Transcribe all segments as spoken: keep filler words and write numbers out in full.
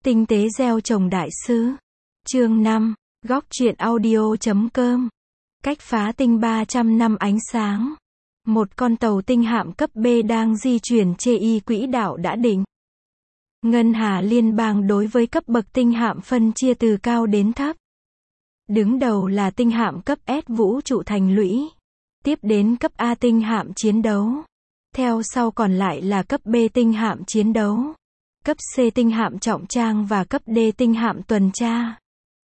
Tinh tế gieo trồng đại sư. Chương năm, góc truyện audio chấm com. Cách phá tinh ba trăm năm ánh sáng. Một con tàu tinh hạm cấp B đang di chuyển trên quỹ đạo đã định. Ngân hà liên bang đối với cấp bậc tinh hạm phân chia từ cao đến thấp. Đứng đầu là tinh hạm cấp S vũ trụ thành lũy. Tiếp đến cấp A tinh hạm chiến đấu. Theo sau còn lại là cấp B tinh hạm chiến đấu. Cấp C tinh hạm trọng trang và cấp D tinh hạm tuần tra.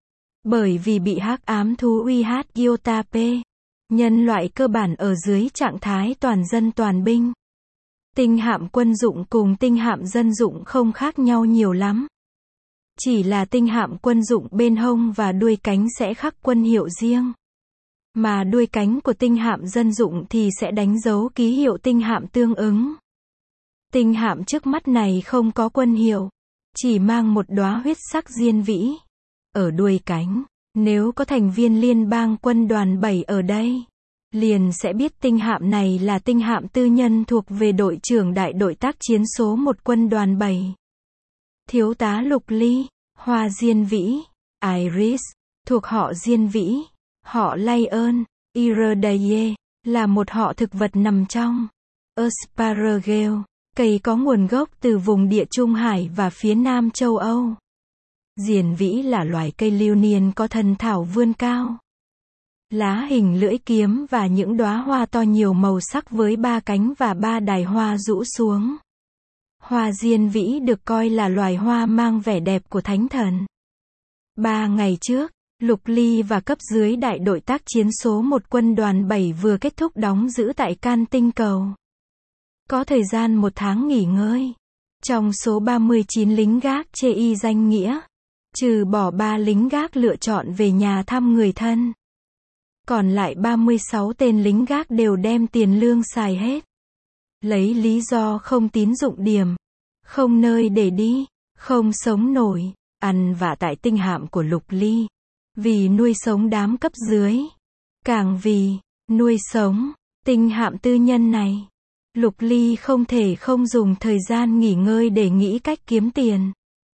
Bởi vì bị hắc ám thú uy hiếp Iota P, nhân loại cơ bản ở dưới trạng thái toàn dân toàn binh. Tinh hạm quân dụng cùng tinh hạm dân dụng không khác nhau nhiều lắm. Chỉ là tinh hạm quân dụng bên hông và đuôi cánh sẽ khắc quân hiệu riêng. Mà đuôi cánh của tinh hạm dân dụng thì sẽ đánh dấu ký hiệu tinh hạm tương ứng. Tinh hạm trước mắt này không có quân hiệu, chỉ mang một đóa huyết sắc diên vĩ ở đuôi cánh. Nếu có thành viên liên bang quân đoàn bảy ở đây, liền sẽ biết tinh hạm này là tinh hạm tư nhân thuộc về đội trưởng đại đội tác chiến số một quân đoàn bảy. Thiếu tá Lục Ly, hoa diên vĩ, Iris, thuộc họ diên vĩ, họ Lion, Iridae, là một họ thực vật nằm trong Asparagale, cây có nguồn gốc từ vùng địa Trung Hải và phía Nam châu Âu. Diền vĩ là loài cây lưu niên có thân thảo vươn cao. Lá hình lưỡi kiếm và những đóa hoa to nhiều màu sắc với ba cánh và ba đài hoa rũ xuống. Hoa diên vĩ được coi là loài hoa mang vẻ đẹp của thánh thần. Ba ngày trước, Lục Ly và cấp dưới đại đội tác chiến số một quân đoàn bảy vừa kết thúc đóng giữ tại Can tinh cầu. Có thời gian một tháng nghỉ ngơi. Trong số ba mươi chín lính gác chê y danh nghĩa, trừ bỏ ba lính gác lựa chọn về nhà thăm người thân. Còn lại ba mươi sáu tên lính gác đều đem tiền lương xài hết. Lấy lý do không tín dụng điểm, không nơi để đi, không sống nổi, ăn vạ tại tinh hạm của Lục Ly. Vì nuôi sống đám cấp dưới. Càng vì nuôi sống tinh hạm tư nhân này. Lục Ly không thể không dùng thời gian nghỉ ngơi để nghĩ cách kiếm tiền.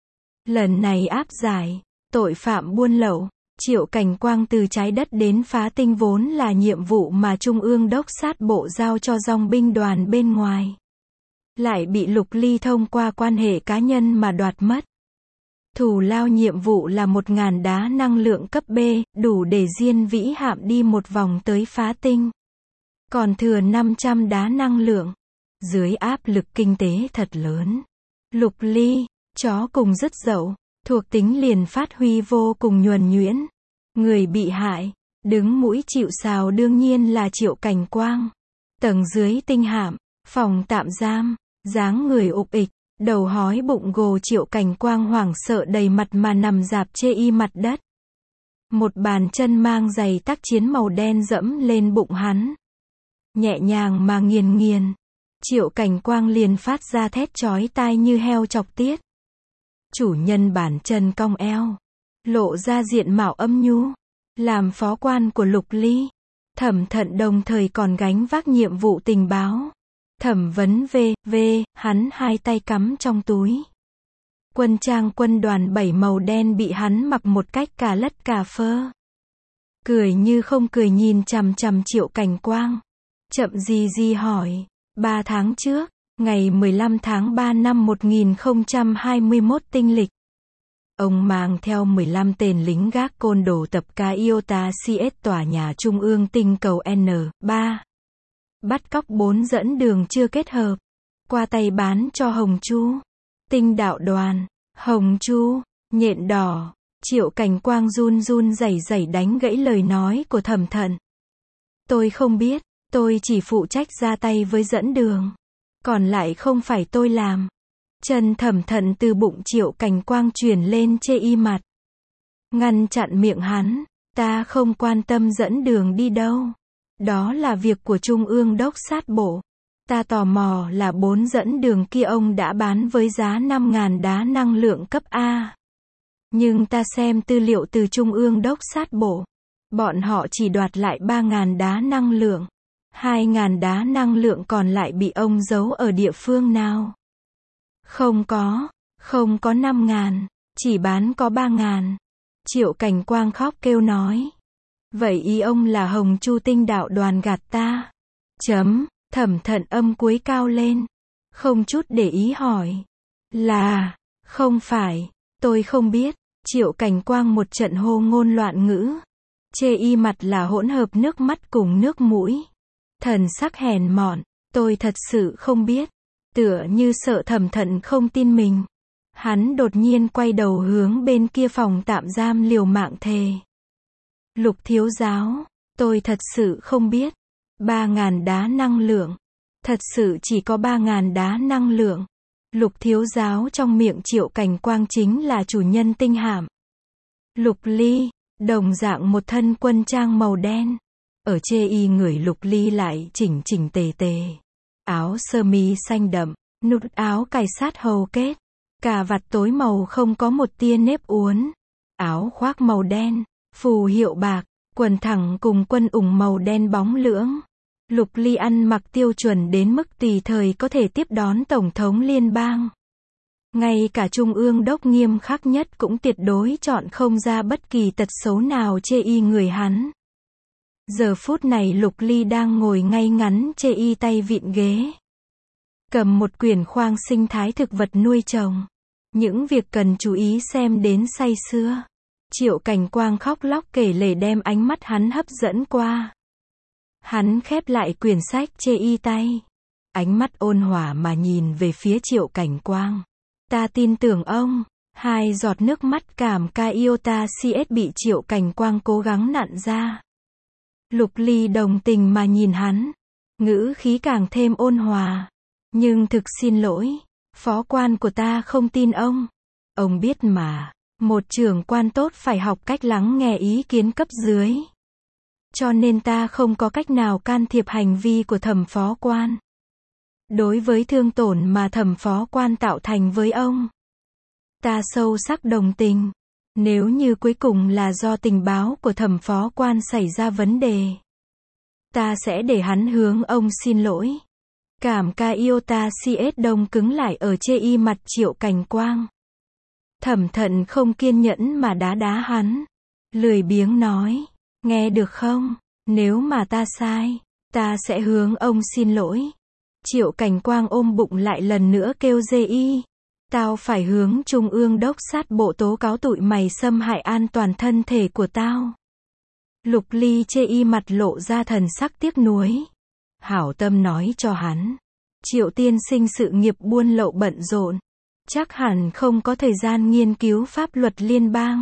Lần này áp giải tội phạm buôn lậu, Triệu Cảnh Quang từ trái đất đến phá tinh vốn là nhiệm vụ mà Trung ương Đốc sát bộ giao cho dòng binh đoàn bên ngoài. Lại bị Lục Ly thông qua quan hệ cá nhân mà đoạt mất. Thù lao nhiệm vụ là một ngàn đá năng lượng cấp B, đủ để diên vĩ hạm đi một vòng tới phá tinh. Còn thừa năm trăm đá năng lượng. Dưới áp lực kinh tế thật lớn, Lục Ly, chó cùng rất dậu, thuộc tính liền phát huy vô cùng nhuần nhuyễn. Người bị hại, đứng mũi chịu sào đương nhiên là Triệu Cảnh Quang. Tầng dưới tinh hạm, phòng tạm giam, dáng người ục ịch, đầu hói bụng gồ Triệu Cảnh Quang hoảng sợ đầy mặt mà nằm rạp chê y mặt đất. Một bàn chân mang giày tác chiến màu đen dẫm lên bụng hắn. Nhẹ nhàng mà nghiền nghiền. Triệu Cảnh Quang liền phát ra thét chói tai như heo chọc tiết. Chủ nhân bàn chân cong eo, lộ ra diện mạo âm nhu. Làm phó quan của Lục Ly, Thẩm Thận đồng thời còn gánh vác nhiệm vụ tình báo. Thẩm vấn về, về, hắn hai tay cắm trong túi. Quân trang quân đoàn bảy màu đen bị hắn mặc một cách cà lất cà phơ. Cười như không cười nhìn chằm chằm Triệu Cảnh Quang. Chậm gì gì hỏi, ba tháng trước, ngày mười lăm tháng ba năm một nghìn không trăm hai mươi mốt tinh lịch. Ông mang theo mười lăm tên lính gác côn đồ tập ca Iota C S tòa nhà trung ương tinh cầu N ba. Bắt cóc bốn dẫn đường chưa kết hợp. Qua tay bán cho Hồng Chu. Tinh đạo đoàn, Hồng Chu, nhện đỏ. Triệu Cảnh Quang run run rẩy rẩy đánh gãy lời nói của Thẩm Thận. Tôi không biết, tôi chỉ phụ trách ra tay với dẫn đường. Còn lại không phải tôi làm. Chân Thẩm Thận từ bụng Triệu Cảnh Quang chuyển lên chê y mặt. Ngăn chặn miệng hắn, ta không quan tâm dẫn đường đi đâu. Đó là việc của Trung ương Đốc sát bộ. Ta tò mò là bốn dẫn đường kia ông đã bán với giá năm ngàn đá năng lượng cấp A. Nhưng ta xem tư liệu từ Trung ương Đốc sát bộ. Bọn họ chỉ đoạt lại ba ngàn đá năng lượng. hai ngàn đá năng lượng còn lại bị ông giấu ở địa phương nào? Không có, không có năm ngàn. Chỉ bán có ba ngàn. Triệu Cảnh Quang khóc kêu nói. Vậy ý ông là Hồng Chu Tinh đạo đoàn gạt ta? Chấm, Thẩm Thận âm cuối cao lên. Không chút để ý hỏi. Là, không phải, tôi không biết. Triệu Cảnh Quang một trận hô ngôn loạn ngữ. Chê y mặt là hỗn hợp nước mắt cùng nước mũi. Thần sắc hèn mọn, tôi thật sự không biết. Tựa như sợ Thẩm Thận không tin mình. Hắn đột nhiên quay đầu hướng bên kia phòng tạm giam liều mạng thề. Lục thiếu giáo, tôi thật sự không biết. Ba ngàn đá năng lượng. Thật sự chỉ có ba ngàn đá năng lượng. Lục thiếu giáo trong miệng Triệu Cảnh Quang chính là chủ nhân tinh hạm. Lục Ly, đồng dạng một thân quân trang màu đen. Ở chê y người Lục Ly lại chỉnh chỉnh tề tề. Áo sơ mi xanh đậm, nút áo cài sát hầu kết. Cà vạt tối màu không có một tia nếp uốn. Áo khoác màu đen, phù hiệu bạc, quần thẳng cùng quân ủng màu đen bóng lưỡng. Lục Ly ăn mặc tiêu chuẩn đến mức tùy thời có thể tiếp đón Tổng thống liên bang. Ngay cả Trung ương đốc nghiêm khắc nhất cũng tuyệt đối chọn không ra bất kỳ tật xấu nào chê y người hắn. Giờ phút này Lục Ly đang ngồi ngay ngắn chê y tay vịn ghế. Cầm một quyển khoang sinh thái thực vật nuôi trồng. Những việc cần chú ý xem đến say sưa. Triệu Cảnh Quang khóc lóc kể lể đem ánh mắt hắn hấp dẫn qua. Hắn khép lại quyển sách chê y tay. Ánh mắt ôn hòa mà nhìn về phía Triệu Cảnh Quang. Ta tin tưởng ông. Hai giọt nước mắt cảm ca iota cs bị Triệu Cảnh Quang cố gắng nặn ra. Lục Ly đồng tình mà nhìn hắn. Ngữ khí càng thêm ôn hòa. Nhưng thực xin lỗi. Phó quan của ta không tin ông. Ông biết mà. Một trưởng quan tốt phải học cách lắng nghe ý kiến cấp dưới. Cho nên ta không có cách nào can thiệp hành vi của Thẩm phó quan. Đối với thương tổn mà Thẩm phó quan tạo thành với ông, ta sâu sắc đồng tình. Nếu như cuối cùng là do tình báo của Thẩm phó quan xảy ra vấn đề, ta sẽ để hắn hướng ông xin lỗi. Cảm ca iota cs đông cứng lại ở chê y mặt Triệu Cảnh Quang. Thẩm Thận không kiên nhẫn mà đá đá hắn. Lười biếng nói. Nghe được không? Nếu mà ta sai, ta sẽ hướng ông xin lỗi. Triệu Cảnh Quang ôm bụng lại lần nữa kêu dê y. Tao phải hướng Trung ương đốc sát bộ tố cáo tụi mày xâm hại an toàn thân thể của tao. Lục Ly chê y mặt lộ ra thần sắc tiếc nuối. Hảo tâm nói cho hắn. Triệu tiên sinh sự nghiệp buôn lậu bận rộn. Chắc hẳn không có thời gian nghiên cứu pháp luật liên bang.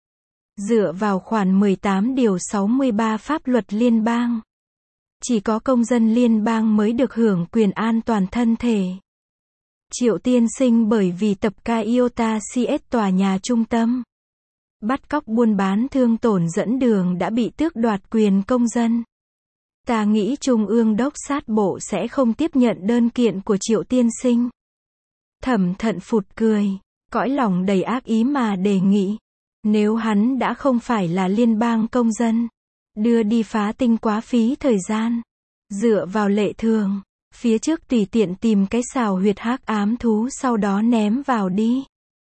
Dựa vào khoản mười tám điều sáu mươi ba pháp luật liên bang, chỉ có công dân liên bang mới được hưởng quyền an toàn thân thể. Triệu tiên sinh bởi vì tập ca iota cs tòa nhà trung tâm, bắt cóc buôn bán thương tổn dẫn đường đã bị tước đoạt quyền công dân. Ta nghĩ Trung ương đốc sát bộ sẽ không tiếp nhận đơn kiện của Triệu tiên sinh. Thẩm Thận phụt cười, cõi lòng đầy ác ý mà đề nghị. Nếu hắn đã không phải là liên bang công dân, đưa đi phá tinh quá phí thời gian. Dựa vào lệ thường, phía trước tùy tiện tìm cái xào huyệt hắc ám thú sau đó ném vào đi.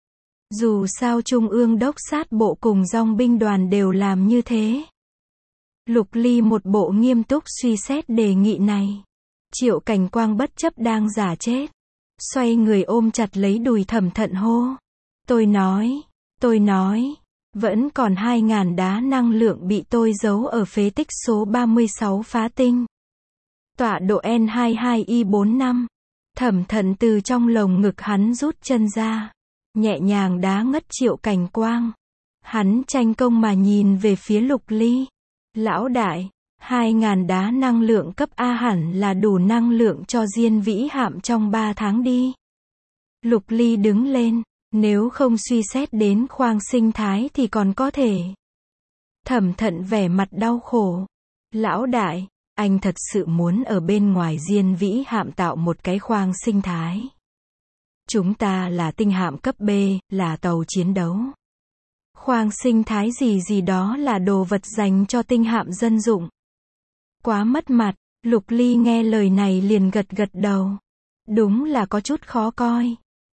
Dù sao Trung ương đốc sát bộ cùng dòng binh đoàn đều làm như thế. Lục Ly một bộ nghiêm túc suy xét đề nghị này. Triệu Cảnh Quang bất chấp đang giả chết. Xoay người ôm chặt lấy đùi Thẩm Thận hô. Tôi nói, tôi nói, vẫn còn hai ngàn đá năng lượng bị tôi giấu ở phế tích số ba mươi sáu phá tinh. Tọa độ N hai mươi hai I bốn năm. Thẩm Thận từ trong lồng ngực hắn rút chân ra. Nhẹ nhàng đá ngất Triệu Cảnh Quang. Hắn tranh công mà nhìn về phía Lục Ly. Lão đại, hai ngàn đá năng lượng cấp A hẳn là đủ năng lượng cho Diên Vĩ hạm trong ba tháng đi. Lục Ly đứng lên. Nếu không suy xét đến khoang sinh thái thì còn có thể. Thẩm Thận vẻ mặt đau khổ. Lão đại, anh thật sự muốn ở bên ngoài Diên Vĩ hạm tạo một cái khoang sinh thái. Chúng ta là tinh hạm cấp B, là tàu chiến đấu. Khoang sinh thái gì gì đó là đồ vật dành cho tinh hạm dân dụng. Quá mất mặt. Lục Ly nghe lời này liền gật gật đầu. Đúng là có chút khó coi.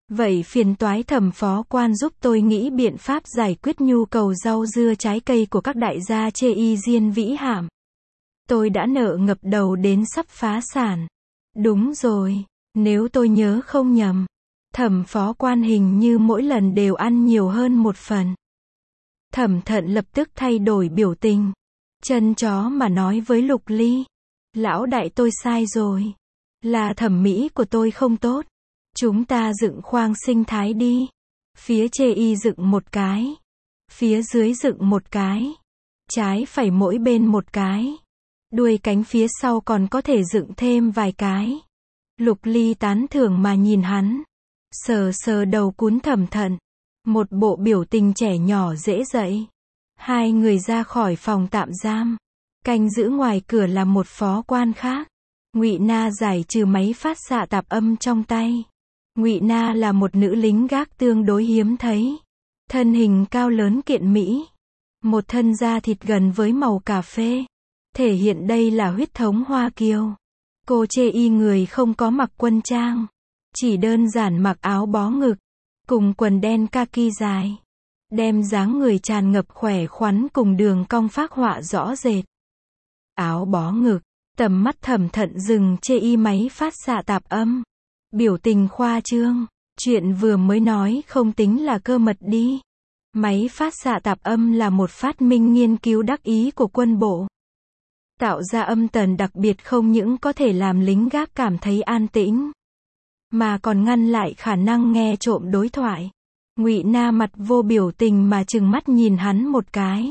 Vậy phiền toái Thẩm phó quan giúp tôi nghĩ biện pháp giải quyết nhu cầu rau dưa trái cây của các đại gia chê y diên vĩ hạm. Tôi đã nợ ngập đầu đến sắp phá sản. Đúng rồi, nếu tôi nhớ không nhầm, Thẩm phó quan hình như mỗi lần đều ăn nhiều hơn một phần. Thẩm Thận lập tức thay đổi biểu tình. Chân chó mà nói với Lục Ly. Lão đại tôi sai rồi. Là thẩm mỹ của tôi không tốt. Chúng ta dựng khoang sinh thái đi. Phía chê y dựng một cái. Phía dưới dựng một cái. Trái phải mỗi bên một cái. Đuôi cánh phía sau còn có thể dựng thêm vài cái. Lục Ly tán thưởng mà nhìn hắn. Sờ sờ đầu cún Thẩm Thận. Một bộ biểu tình trẻ nhỏ dễ dậy. Hai người ra khỏi phòng tạm giam. Canh giữ ngoài cửa là một phó quan khác. Ngụy Na giải trừ máy phát xạ tạp âm trong tay. Ngụy Na là một nữ lính gác tương đối hiếm thấy. Thân hình cao lớn kiện mỹ. Một thân da thịt gần với màu cà phê. Thể hiện đây là huyết thống Hoa Kiều. Cô chê y người không có mặc quân trang. Chỉ đơn giản mặc áo bó ngực. Cùng quần đen kaki dài. Đem dáng người tràn ngập khỏe khoắn cùng đường cong phác họa rõ rệt. Áo bó ngực. Tầm mắt Thẩm Thận dừng chê y máy phát xạ tạp âm. Biểu tình khoa trương. Chuyện vừa mới nói không tính là cơ mật đi. Máy phát xạ tạp âm là một phát minh nghiên cứu đắc ý của quân bộ. Tạo ra âm tần đặc biệt không những có thể làm lính gác cảm thấy an tĩnh, mà còn ngăn lại khả năng nghe trộm đối thoại. Ngụy Na mặt vô biểu tình mà trừng mắt nhìn hắn một cái.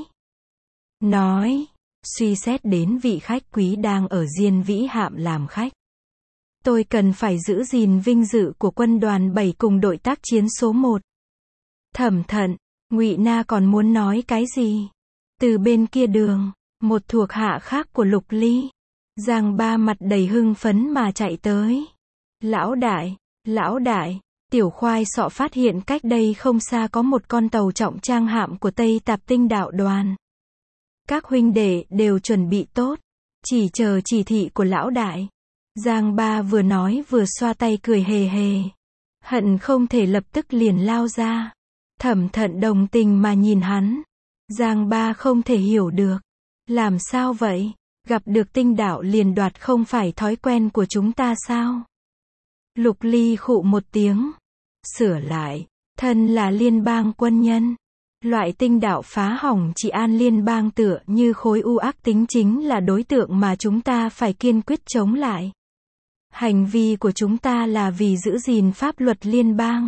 Nói, suy xét đến vị khách quý đang ở Diên Vĩ Hạm làm khách. Tôi cần phải giữ gìn vinh dự của quân đoàn bảy cùng đội tác chiến số một. Thẩm Thận, Ngụy Na còn muốn nói cái gì? Từ bên kia đường, một thuộc hạ khác của Lục Ly, Giang Ba mặt đầy hưng phấn mà chạy tới. Lão đại, lão đại, tiểu khoai sọ phát hiện cách đây không xa có một con tàu trọng trang hạm của Tây Tạp Tinh đạo đoàn. Các huynh đệ đều chuẩn bị tốt, chỉ chờ chỉ thị của lão đại. Giang Ba vừa nói vừa xoa tay cười hề hề. Hận không thể lập tức liền lao ra. Thẩm Thận đồng tình mà nhìn hắn. Giang Ba không thể hiểu được. Làm sao vậy? Gặp được tinh đạo liền đoạt không phải thói quen của chúng ta sao? Lục Ly khụ một tiếng. Sửa lại, thân là liên bang quân nhân. Loại tinh đạo phá hỏng trị an liên bang tựa như khối u ác tính chính là đối tượng mà chúng ta phải kiên quyết chống lại. Hành vi của chúng ta là vì giữ gìn pháp luật liên bang.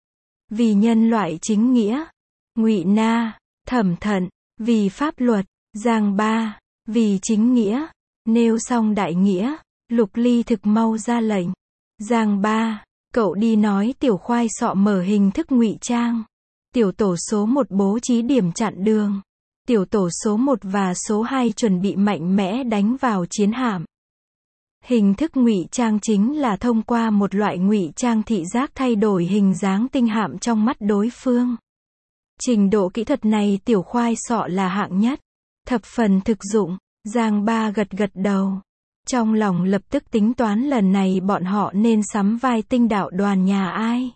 Vì nhân loại chính nghĩa. Ngụy Na, Thẩm Thận, vì pháp luật. Giang Ba, vì chính nghĩa. Nêu xong đại nghĩa, Lục Ly thực mau ra lệnh. Giang Ba, cậu đi nói tiểu khoai sọ mở hình thức ngụy trang. Tiểu tổ số một bố trí điểm chặn đường. Tiểu tổ số một và số hai chuẩn bị mạnh mẽ đánh vào chiến hạm. Hình thức ngụy trang chính là thông qua một loại ngụy trang thị giác thay đổi hình dáng tinh hạm trong mắt đối phương. Trình độ kỹ thuật này tiểu khoai sọ là hạng nhất. Thập phần thực dụng. Giang Ba gật gật đầu. Trong lòng lập tức tính toán lần này bọn họ nên sắm vai tinh đạo đoàn nhà ai.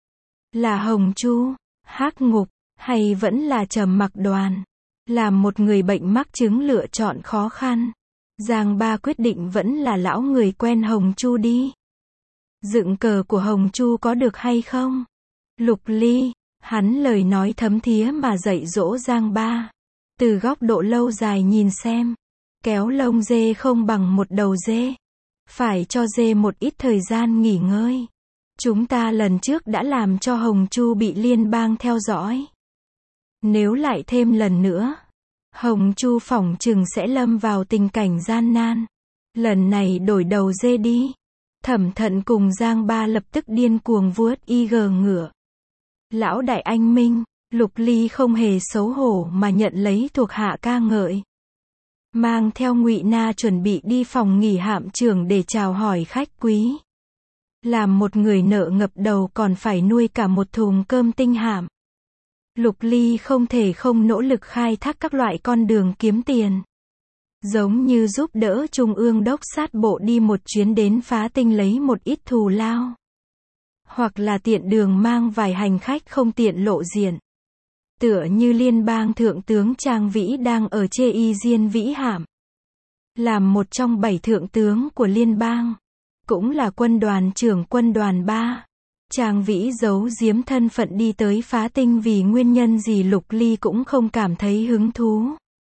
Là Hồng Chu, Hắc Ngục, hay vẫn là Trầm Mặc đoàn. Làm một người bệnh mắc chứng lựa chọn khó khăn. Giang Ba quyết định vẫn là lão người quen Hồng Chu đi. Dựng cờ của Hồng Chu có được hay không? Lục Ly, hắn lời nói thấm thía mà dạy dỗ Giang Ba. Từ góc độ lâu dài nhìn xem, kéo lông dê không bằng một đầu dê. Phải cho dê một ít thời gian nghỉ ngơi. Chúng ta lần trước đã làm cho Hồng Chu bị liên bang theo dõi. Nếu lại thêm lần nữa, Hồng Chu phỏng chừng sẽ lâm vào tình cảnh gian nan. Lần này đổi đầu dê đi. Thẩm Thận cùng Giang Ba lập tức điên cuồng vuốt y gờ ngựa. Lão đại anh minh. Lục Ly không hề xấu hổ mà nhận lấy thuộc hạ ca ngợi. Mang theo Ngụy Na chuẩn bị đi phòng nghỉ hạm trưởng để chào hỏi khách quý. Làm một người nợ ngập đầu còn phải nuôi cả một thùng cơm tinh hạm. Lục Ly không thể không nỗ lực khai thác các loại con đường kiếm tiền. Giống như giúp đỡ Trung ương đốc sát bộ đi một chuyến đến phá tinh lấy một ít thù lao. hoặc là tiện đường mang vài hành khách không tiện lộ diện. Tựa như liên bang thượng tướng Trang Vĩ đang ở chê y diên vĩ hạm. Làm một trong bảy thượng tướng của liên bang. Cũng là quân đoàn trưởng quân đoàn ba. Trang Vĩ giấu giếm thân phận đi tới phá tinh vì nguyên nhân gì Lục Ly cũng không cảm thấy hứng thú.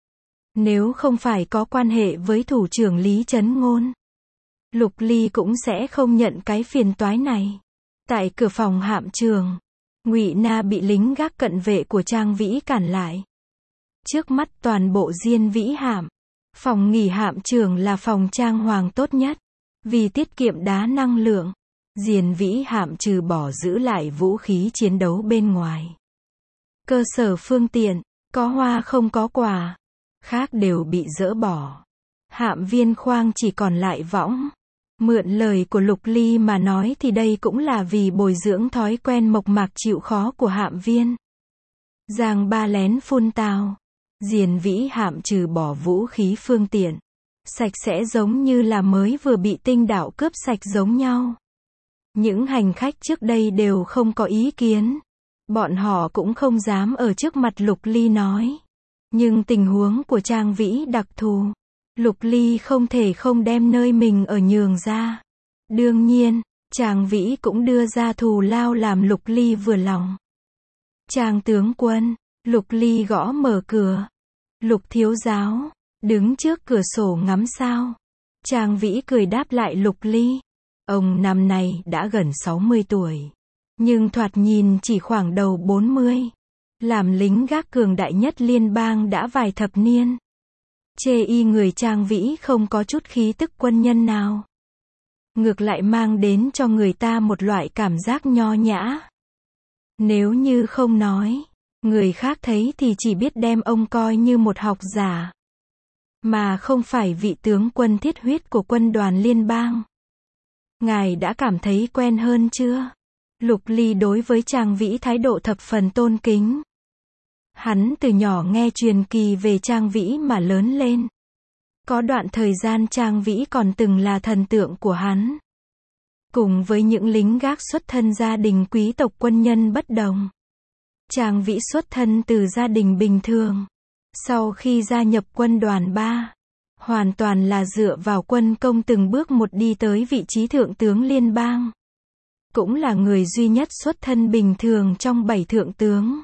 Nếu không phải có quan hệ với thủ trưởng Lý Chấn Ngôn, Lục Ly cũng sẽ không nhận cái phiền toái này. Tại cửa phòng hạm trường, Ngụy Na bị lính gác cận vệ của Trang Vĩ cản lại. Trước mắt toàn bộ diên vĩ hạm, phòng nghỉ hạm trường là phòng trang hoàng tốt nhất. Vì tiết kiệm đá năng lượng, diên vĩ hạm trừ bỏ giữ lại vũ khí chiến đấu bên ngoài. Cơ sở phương tiện, có hoa không có quả, khác đều bị dỡ bỏ. Hạm viên khoang chỉ còn lại võng. Mượn lời của Lục Ly mà nói thì đây cũng là vì bồi dưỡng thói quen mộc mạc chịu khó của hạm viên. Giang Ba lén phun tào. Diên vĩ hạm trừ bỏ vũ khí phương tiện, sạch sẽ giống như là mới vừa bị tinh đạo cướp sạch giống nhau. Những hành khách trước đây đều không có ý kiến. Bọn họ cũng không dám ở trước mặt Lục Ly nói. Nhưng tình huống của Trang Vĩ đặc thù. Lục Ly không thể không đem nơi mình ở nhường ra. Đương nhiên, Trang Vĩ cũng đưa ra thù lao làm Lục Ly vừa lòng. Trang tướng quân, Lục Ly gõ mở cửa. Lục thiếu giáo, đứng trước cửa sổ ngắm sao. Trang Vĩ cười đáp lại Lục Ly. Ông năm nay đã gần sáu mươi tuổi. Nhưng thoạt nhìn chỉ khoảng đầu bốn mươi. Làm lính gác cường đại nhất liên bang đã vài thập niên. Chê y người Trang Vĩ không có chút khí tức quân nhân nào. Ngược lại mang đến cho người ta một loại cảm giác nho nhã. Nếu như không nói, người khác thấy thì chỉ biết đem ông coi như một học giả. Mà không phải vị tướng quân thiết huyết của quân đoàn liên bang. Ngài đã cảm thấy quen hơn chưa? Lục Ly đối với Trang Vĩ thái độ thập phần tôn kính. Hắn từ nhỏ nghe truyền kỳ về Trang Vĩ mà lớn lên. Có đoạn thời gian Trang Vĩ còn từng là thần tượng của hắn. Cùng với những lính gác xuất thân gia đình quý tộc quân nhân bất đồng. Trang Vĩ xuất thân từ gia đình bình thường. Sau khi gia nhập quân đoàn ba, hoàn toàn là dựa vào quân công từng bước một đi tới vị trí thượng tướng liên bang. Cũng là người duy nhất xuất thân bình thường trong bảy thượng tướng.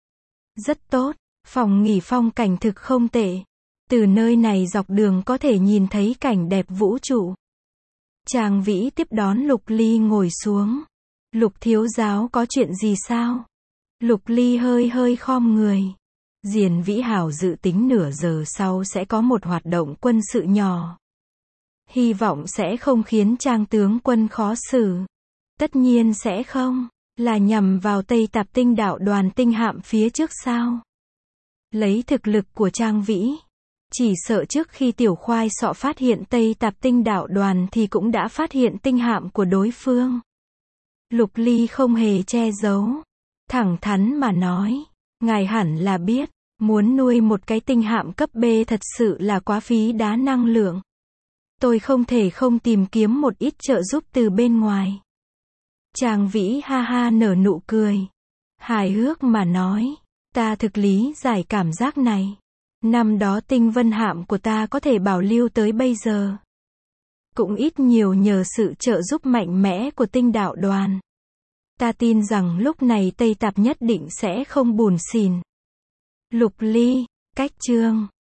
Rất tốt, phòng nghỉ phong cảnh thực không tệ. Từ nơi này dọc đường có thể nhìn thấy cảnh đẹp vũ trụ. Trang Vĩ tiếp đón Lục Ly ngồi xuống. Lục thiếu giáo có chuyện gì sao? Lục Ly hơi hơi khom người. Diên Vĩ Hảo dự tính nửa giờ sau sẽ có một hoạt động quân sự nhỏ. Hy vọng sẽ không khiến Trang tướng quân khó xử. Tất nhiên sẽ không. Là nhằm vào Tây Tạp Tinh đạo đoàn tinh hạm phía trước sao? Lấy thực lực của Trang Vĩ, chỉ sợ trước khi tiểu khoai sọ phát hiện Tây Tạp Tinh đạo đoàn thì cũng đã phát hiện tinh hạm của đối phương. Lục Ly không hề che giấu. Thẳng thắn mà nói, ngài hẳn là biết, muốn nuôi một cái tinh hạm cấp B thật sự là quá phí đá năng lượng. Tôi không thể không tìm kiếm một ít trợ giúp từ bên ngoài. Trang Vĩ ha ha nở nụ cười. Hài hước mà nói, ta thực lý giải cảm giác này. Năm đó tinh vân hạm của ta có thể bảo lưu tới bây giờ. Cũng ít nhiều nhờ sự trợ giúp mạnh mẽ của tinh đạo đoàn. Ta tin rằng lúc này Tây Tạp nhất định sẽ không buồn xỉn. Lục Ly, cách chương.